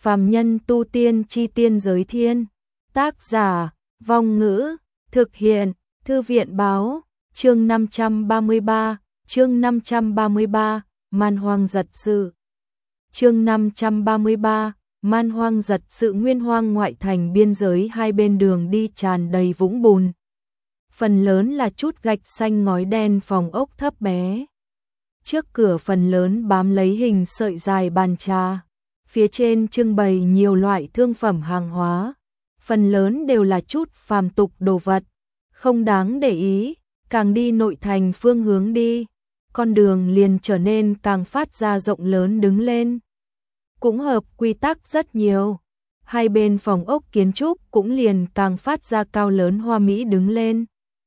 phàm nhân tu tiên chi tiên giới thiên. Tác giả, Vong Ngữ, thực hiện, Thư viện báo, chương 533, Man hoang giật sự. Chương 533, Man hoang giật sự. Nguyên hoang ngoại thành biên giới, hai bên đường đi tràn đầy vũng bùn. Phần lớn là chút gạch xanh ngói đen, phòng ốc thấp bé. Trước cửa phần lớn bám lấy hình sợi dài bàn trà. Phía trên trưng bày nhiều loại thương phẩm hàng hóa. Phần lớn đều là chút phàm tục đồ vật, không đáng để ý. Càng đi nội thành phương hướng đi, con đường liền trở nên càng phát ra rộng lớn đứng lên. Cũng hợp quy tắc rất nhiều. Hai bên phòng ốc kiến trúc cũng liền càng phát ra cao lớn hoa mỹ đứng lên.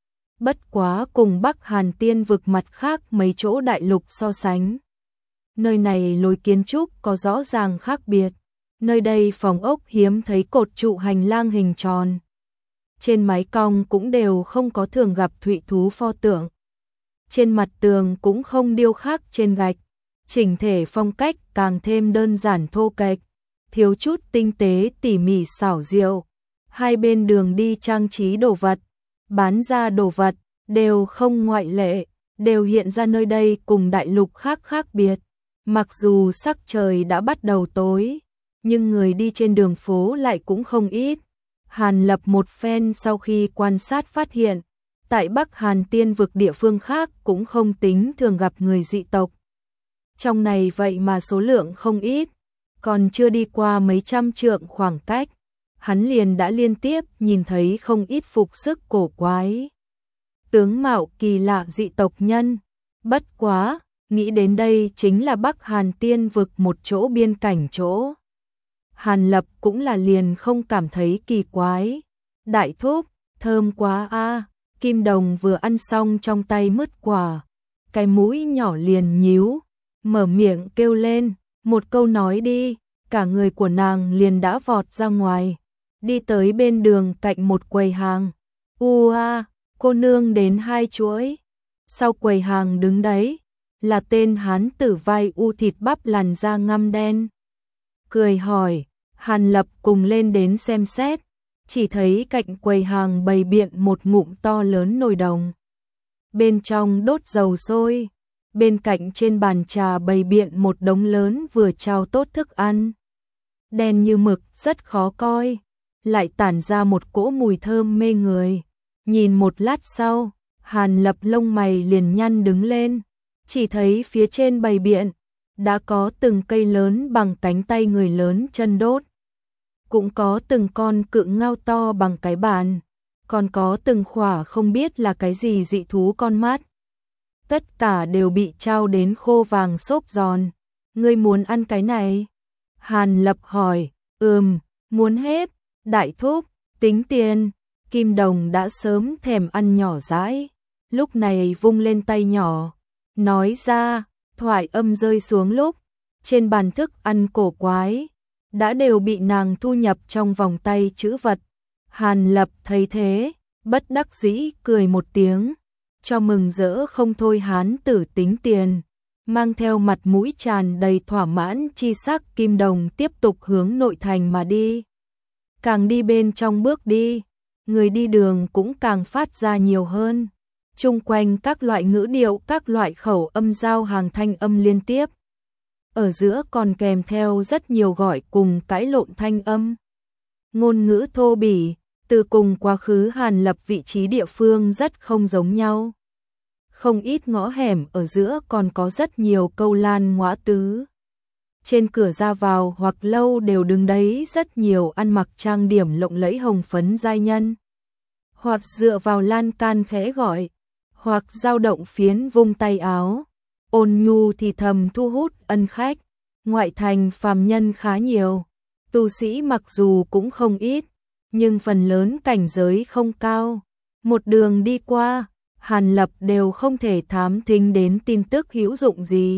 Bất quá cùng Bắc Hàn Tiên vực mặt khác mấy chỗ đại lục so sánh, nơi này lối kiến trúc có rõ ràng khác biệt. Nơi đây phòng ốc hiếm thấy cột trụ hành lang hình tròn. Trên mái cong cũng đều không có thường gặp thụy thú pho tượng. Trên mặt tường cũng không điêu khắc trên gạch. Chỉnh thể phong cách càng thêm đơn giản thô kệch, thiếu chút tinh tế tỉ mỉ xảo diệu. Hai bên đường đi trang trí đồ vật, bán ra đồ vật, đều không ngoại lệ, đều hiện ra nơi đây cùng đại lục khác khác biệt. Mặc dù sắc trời đã bắt đầu tối, nhưng người đi trên đường phố lại cũng không ít. Hàn Lập một phen sau khi quan sát phát hiện, tại Bắc Hàn Tiên vực địa phương khác cũng không tính thường gặp người dị tộc. Trong này vậy mà số lượng không ít, còn chưa đi qua mấy trăm trượng khoảng cách, hắn liền đã liên tiếp nhìn thấy không ít phục sức cổ quái, tướng mạo kỳ lạ dị tộc nhân. Bất quá, nghĩ đến đây chính là Bắc Hàn Tiên vực một chỗ biên cảnh chỗ. Hàn Lập cũng là liền không cảm thấy kỳ quái. Đại thúc, thơm quá a. Kim Đồng vừa ăn xong trong tay mứt quả, cái mũi nhỏ liền nhíu, mở miệng kêu lên, một câu nói đi, cả người của nàng liền đã vọt ra ngoài, đi tới bên đường cạnh một quầy hàng. Cô nương đến hai chuỗi. Sau quầy hàng đứng đấy là tên hán tử vai u thịt bắp làn da ngăm đen. Cười hỏi, Hàn Lập cùng lên đến xem xét, chỉ thấy cạnh quầy hàng bày biện một ngụm to lớn nồi đồng. Bên trong đốt dầu sôi, bên cạnh trên bàn trà bày biện một đống lớn vừa trao tốt thức ăn. Đen như mực, rất khó coi, lại tản ra một cỗ mùi thơm mê người. Nhìn một lát sau, Hàn Lập lông mày liền nhăn đứng lên, chỉ thấy phía trên bày biện đã có từng cây lớn bằng cánh tay người lớn chân đốt. Cũng có từng con cự ngao to bằng cái bàn, còn có từng khỏa không biết là cái gì dị thú con mắt. Tất cả đều bị trao đến khô vàng xốp giòn. Ngươi muốn ăn cái này? Hàn Lập hỏi. Muốn hết. Đại thúc, tính tiền. Kim Đồng đã sớm thèm ăn nhỏ dãi, lúc này vung lên tay nhỏ, nói ra. Thoại âm rơi xuống lúc, trên bàn thức ăn cổ quái đã đều bị nàng thu nhập trong vòng tay trữ vật. Hàn Lập thấy thế, bất đắc dĩ cười một tiếng, cho mừng rỡ không thôi. Hán tử tính tiền, mang theo mặt mũi tràn đầy thỏa mãn chi sắc. Kim Đồng tiếp tục hướng nội thành mà đi. Càng đi bên trong bước đi, người đi đường cũng càng phát ra nhiều hơn. Chung quanh các loại ngữ điệu, các loại khẩu âm giao hàng thanh âm liên tiếp. Ở giữa còn kèm theo rất nhiều gọi cùng cãi lộn thanh âm. Ngôn ngữ thô bỉ, từ cùng quá khứ Hàn Lập vị trí địa phương rất không giống nhau. Không ít ngõ hẻm ở giữa còn có rất nhiều câu lan ngõa tứ. Trên cửa ra vào hoặc lâu đều đứng đấy rất nhiều ăn mặc trang điểm lộng lẫy hồng phấn giai nhân. Hoặc dựa vào lan can khẽ gọi, hoặc dao động phiến vung tay áo, ôn nhu thì thầm thu hút ân khách. Ngoại thành phàm nhân khá nhiều, tu sĩ mặc dù cũng không ít, nhưng phần lớn cảnh giới không cao. Một đường đi qua, Hàn Lập đều không thể thám thính đến tin tức hữu dụng gì.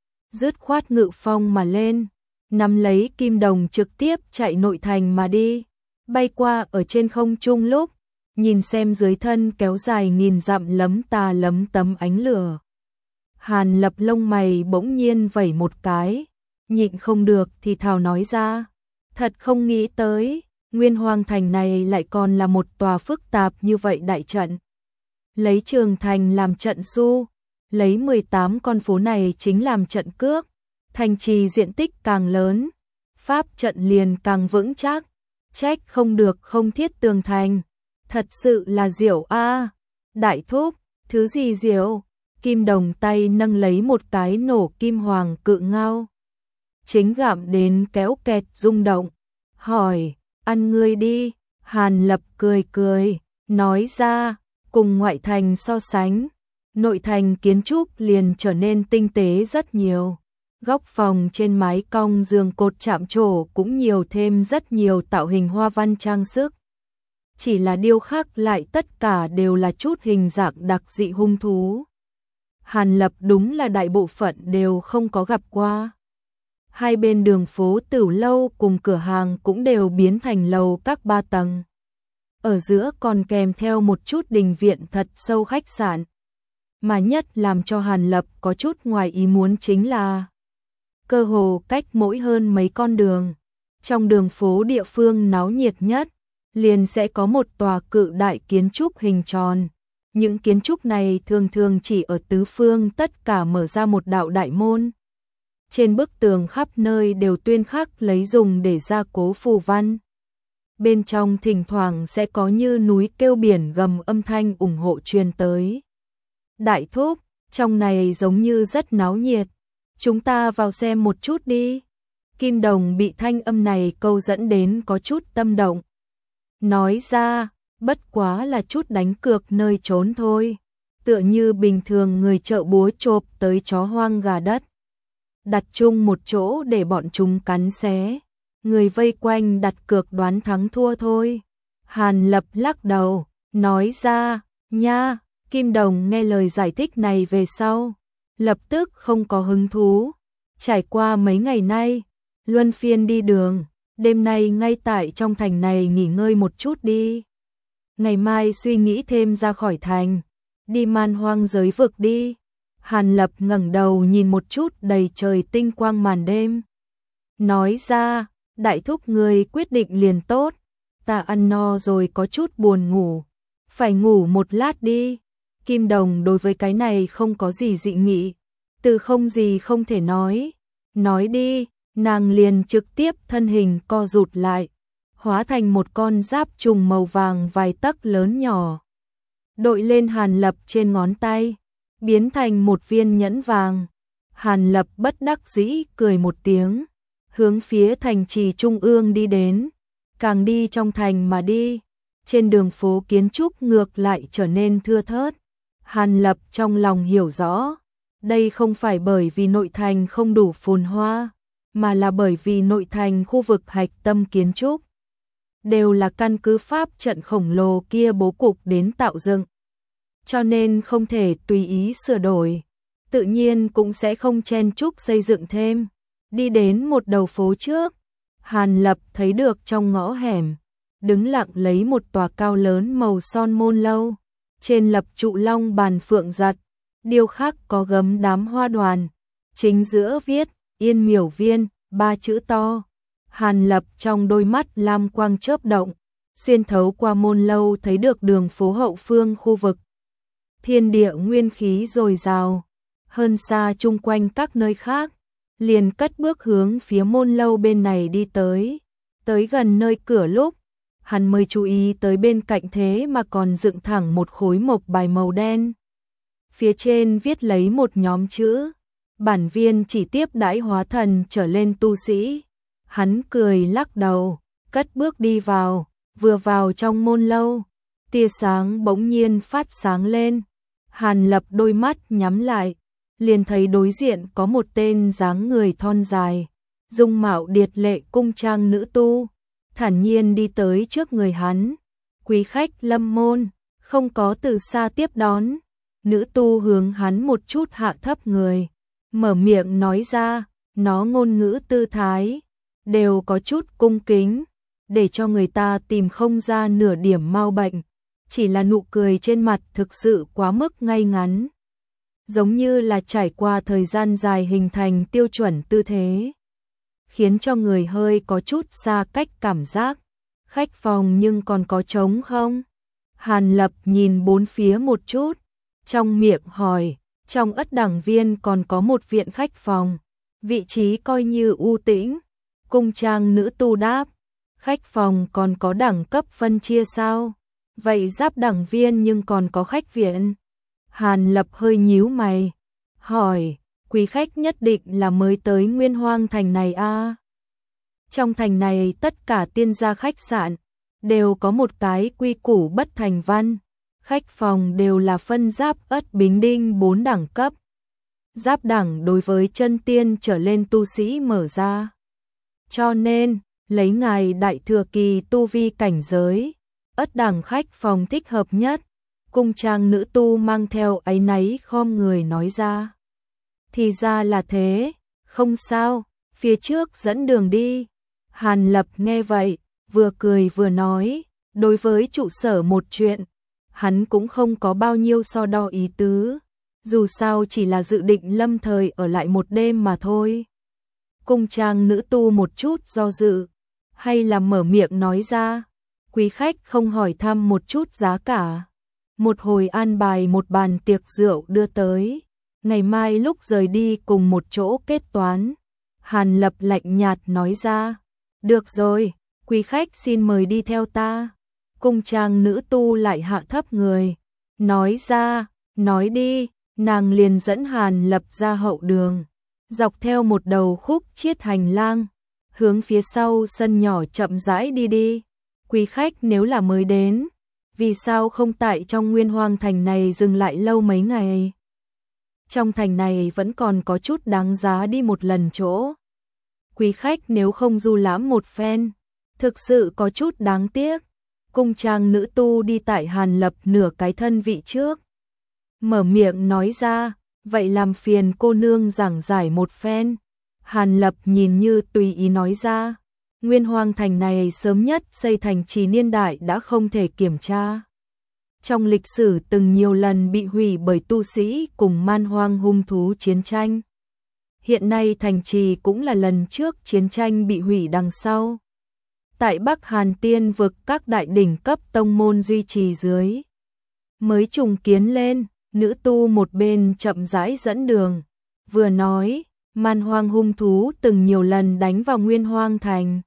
Dứt khoát ngự phong mà lên, nắm lấy Kim Đồng trực tiếp chạy nội thành mà đi. Bay qua ở trên không trung lúc, nhìn xem dưới thân kéo dài nghìn dặm lấm ta lấm tấm ánh lửa. Hàn Lập lông mày bỗng nhiên vẩy một cái, nhịn không được thì thào nói ra, Thật không nghĩ tới, Nguyên Hoang Thành này lại còn là một tòa phức tạp như vậy đại trận. Lấy Trường Thành làm trận su, lấy 18 con phố này chính làm trận cước, thành trì diện tích càng lớn, pháp trận liền càng vững chắc, trách không được không thiết tường thành, thật sự là diệu a. Đại thúc, thứ gì diệu? Kim Đồng tay nâng lấy một cái nổ kim hoàng cự ngao, chính gặm đến kéo kẹt rung động, hỏi, ăn ngươi đi. Hàn Lập cười cười, nói ra, cùng ngoại thành so sánh, nội thành kiến trúc liền trở nên tinh tế rất nhiều. Góc phòng trên mái cong giường cột chạm trổ cũng nhiều thêm rất nhiều tạo hình hoa văn trang sức. Chỉ là điêu khắc lại tất cả đều là chút hình dạng đặc dị hung thú. Hàn Lập đúng là đại bộ phận đều không có gặp qua. Hai bên đường phố Tửu lâu cùng cửa hàng cũng đều biến thành lầu các 3 tầng. Ở giữa còn kèm theo một chút đình viện thật sâu khách sạn. Mà nhất làm cho Hàn Lập có chút ngoài ý muốn chính là cơ hồ cách mỗi hơn mấy con đường, trong đường phố địa phương náo nhiệt nhất, liền sẽ có một tòa cự đại kiến trúc hình tròn. Những kiến trúc này thường thường chỉ ở tứ phương tất cả mở ra một đạo đại môn. Trên bức tường khắp nơi đều tuyên khắc lấy dùng để gia cố phù văn. Bên trong thỉnh thoảng sẽ có như núi kêu biển gầm âm thanh ủng hộ truyền tới. Đại thúc, trong này giống như rất náo nhiệt, chúng ta vào xem một chút đi. Kim Đồng bị thanh âm này câu dẫn đến có chút tâm động. Nói ra, bất quá là chút đánh cược nơi trốn thôi, tựa như bình thường người chợ búa chộp tới chó hoang gà đất. Đặt chung một chỗ để bọn chúng cắn xé, người vây quanh đặt cược đoán thắng thua thôi. Hàn Lập lắc đầu, nói ra, nha. Kim Đồng nghe lời giải thích này về sau, lập tức không có hứng thú. Trải qua mấy ngày nay, luân phiên đi đường, đêm nay ngay tại trong thành này nghỉ ngơi một chút đi. Ngày mai suy nghĩ thêm ra khỏi thành, đi man hoang giới vực đi. Hàn Lập ngẩng đầu nhìn một chút đầy trời tinh quang màn đêm. Nói ra, đại thúc người quyết định liền tốt, ta ăn no rồi có chút buồn ngủ, phải ngủ một lát đi. Kim Đồng đối với cái này không có gì dị nghị, từ không gì không thể nói đi, nàng liền trực tiếp thân hình co rụt lại, hóa thành một con giáp trùng màu vàng vài tấc lớn nhỏ. Đội lên Hàn Lập trên ngón tay, biến thành một viên nhẫn vàng. Hàn Lập bất đắc dĩ cười một tiếng, hướng phía thành trì trung ương đi đến, càng đi trong thành mà đi, trên đường phố kiến trúc ngược lại trở nên thưa thớt. Hàn Lập trong lòng hiểu rõ, đây không phải bởi vì nội thành không đủ phồn hoa, mà là bởi vì nội thành khu vực hạch tâm kiến trúc đều là căn cứ pháp trận khổng lồ kia bố cục đến tạo dựng, cho nên không thể tùy ý sửa đổi, tự nhiên cũng sẽ không chen chúc xây dựng thêm. Đi đến một đầu phố trước, Hàn Lập thấy được trong ngõ hẻm, đứng lặng lấy một tòa cao lớn màu son môn lâu. Trên lập trụ long bàn phượng giật, điêu khắc có gấm đám hoa đoàn, chính giữa viết Yên Miểu Viên 3 chữ to. Hàn Lập trong đôi mắt lam quang chớp động, xuyên thấu qua môn lâu thấy được đường phố hậu phương khu vực. Thiên địa nguyên khí dồi dào, hơn xa chung quanh các nơi khác, liền cất bước hướng phía môn lâu bên này đi tới. Tới gần nơi cửa lúc, hắn mới chú ý tới bên cạnh thế mà còn dựng thẳng một khối mộc bài màu đen. Phía trên viết lấy một nhóm chữ, bản viên chỉ tiếp đãi hóa thần trở lên tu sĩ. Hắn cười lắc đầu, cất bước đi vào, vừa vào trong môn lâu, tia sáng bỗng nhiên phát sáng lên. Hàn Lập đôi mắt nhắm lại, liền thấy đối diện có một tên dáng người thon dài, dung mạo điệt lệ cung trang nữ tu, thản nhiên đi tới trước người hắn. Quý khách lâm môn, không có từ xa tiếp đón. Nữ tu hướng hắn một chút hạ thấp người, mở miệng nói ra, nó ngôn ngữ tư thái đều có chút cung kính, để cho người ta tìm không ra nửa điểm mau bệnh, chỉ là nụ cười trên mặt thực sự quá mức ngay ngắn, giống như là trải qua thời gian dài hình thành tiêu chuẩn tư thế. khiến cho người hơi có chút xa cách cảm giác. Khách phòng nhưng còn có trống không? Hàn Lập nhìn bốn phía một chút, trong miệng hỏi, trong Ất Đẳng Viên còn có một viện khách phòng, vị trí coi như u tĩnh. Cung trang nữ tu đáp, khách phòng còn có đẳng cấp phân chia sao? Vậy Giáp Đẳng Viên nhưng còn có khách viện? Hàn Lập hơi nhíu mày, hỏi, quý khách nhất định là mới tới Nguyên Hoang thành này à? Trong thành này tất cả tiên gia khách sạn đều có một cái quy củ bất thành văn, khách phòng đều là phân Giáp Ất Bính Đinh 4 đẳng cấp. Giáp đẳng đối với chân tiên trở lên tu sĩ mở ra. Cho nên, lấy ngài đại thừa kỳ tu vi cảnh giới, Ất đẳng khách phòng thích hợp nhất. Cung trang nữ tu mang theo áy náy khom người nói ra. Thì ra là thế, không sao, phía trước dẫn đường đi. Hàn Lập nghe vậy, vừa cười vừa nói, đối với trụ sở một chuyện, hắn cũng không có bao nhiêu so đo ý tứ, dù sao chỉ là dự định lâm thời ở lại một đêm mà thôi. Cung trang nữ tu một chút do dự, hay là mở miệng nói ra, quý khách không hỏi thăm một chút giá cả. Một hồi an bài một bàn tiệc rượu đưa tới, ngày mai lúc rời đi cùng một chỗ kết toán. Hàn Lập lạnh nhạt nói ra, được rồi, quý khách xin mời đi theo ta. Cung trang nữ tu lại hạ thấp người, nói ra, nói đi, nàng liền dẫn Hàn Lập ra hậu đường, dọc theo một đầu khúc chiết hành lang, hướng phía sau sân nhỏ chậm rãi đi đi. Quý khách nếu là mới đến, vì sao không tại trong Nguyên Hoang thành này dừng lại lâu mấy ngày? Trong thành này vẫn còn có chút đáng giá đi một lần chỗ. Quý khách nếu không du lãm một phen, thực sự có chút đáng tiếc. Cung trang nữ tu đi tại Hàn Lập nửa cái thân vị trước, mở miệng nói ra, vậy làm phiền cô nương giảng giải một phen. Hàn Lập nhìn như tùy ý nói ra, Nguyên Hoang thành này sớm nhất xây thành trì niên đại đã không thể kiểm tra. Trong lịch sử từng nhiều lần bị hủy bởi tu sĩ cùng man hoang hung thú chiến tranh. Hiện nay thành trì cũng là lần trước chiến tranh bị hủy đằng sau. Tại Bắc Hàn Tiên vực các đại đỉnh cấp tông môn duy trì dưới, mới trùng kiến lên. Nữ tu một bên chậm rãi dẫn đường, vừa nói, man hoang hung thú từng nhiều lần đánh vào Nguyên Hoang thành.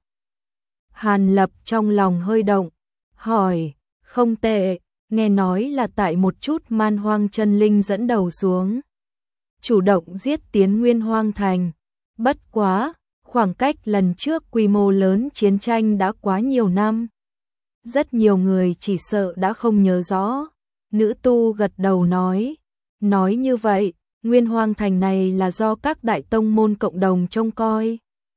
Hàn Lập trong lòng hơi động, hỏi, không tệ, nghe nói là tại một chút man hoang chân linh dẫn đầu xuống, chủ động giết tiến Nguyên Hoang thành. Bất quá, khoảng cách lần trước quy mô lớn chiến tranh đã quá nhiều năm, rất nhiều người chỉ sợ đã không nhớ rõ. Nữ tu gật đầu nói như vậy, Nguyên Hoang thành này là do các đại tông môn cộng đồng trông coi.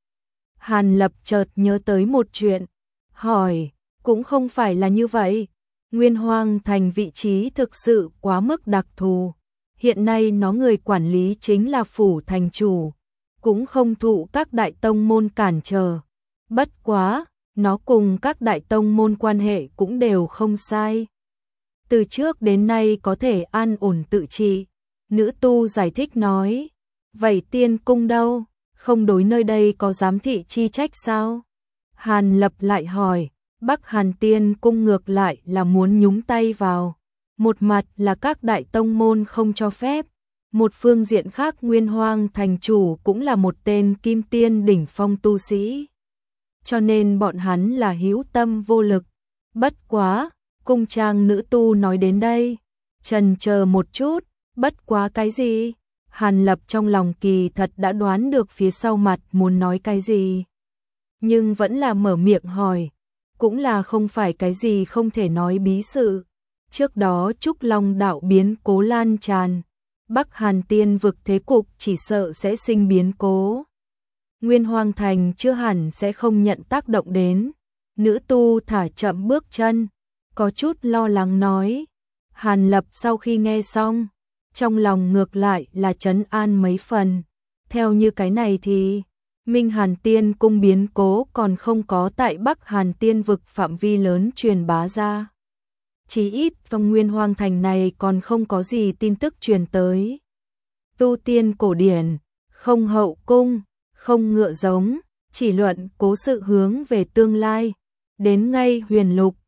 Hàn Lập chợt nhớ tới một chuyện, hỏi, cũng không phải là như vậy. Nguyên Hoang thành vị trí thực sự quá mức đặc thù. Hiện nay nó người quản lý chính là phủ thành chủ, cũng không thụ các đại tông môn cản trở. Bất quá, nó cùng các đại tông môn quan hệ cũng đều không sai. Từ trước đến nay có thể an ổn tự trị. Nữ tu giải thích nói, vậy tiên cung đâu? Không đối nơi đây có giám thị chi trách sao? Hàn Lập lại hỏi, Bắc Hàn Tiên cung ngược lại là muốn nhúng tay vào. Một mặt là các đại tông môn không cho phép, một phương diện khác Nguyên Hoang thành chủ cũng là một tên kim tiên đỉnh phong tu sĩ. Cho nên bọn hắn là hữu tâm vô lực. Bất quá, cung trang nữ tu nói đến đây, chần chờ một chút, bất quá cái gì? Hàn Lập trong lòng kỳ thật đã đoán được phía sau mặt muốn nói cái gì, nhưng vẫn là mở miệng hỏi, cũng là không phải cái gì không thể nói bí sự. Trước đó Trúc Long đạo biến cố lan tràn, Bắc Hàn Tiên vực thế cục chỉ sợ sẽ sinh biến cố. Nguyên Hoang thành chưa hẳn sẽ không nhận tác động đến. Nữ tu thả chậm bước chân, có chút lo lắng nói. Hàn Lập sau khi nghe xong, trong lòng ngược lại là trấn an mấy phần. Theo như cái này thì, Minh Hàn Tiên cung biến cố còn không có tại Bắc Hàn Tiên vực phạm vi lớn truyền bá ra. Chỉ ít trong Nguyên Hoang thành này còn không có gì tin tức truyền tới. Tu tiên cổ điển, không hậu cung, không ngựa giống, chỉ luận cố sự hướng về tương lai. Đến ngay huyền lục,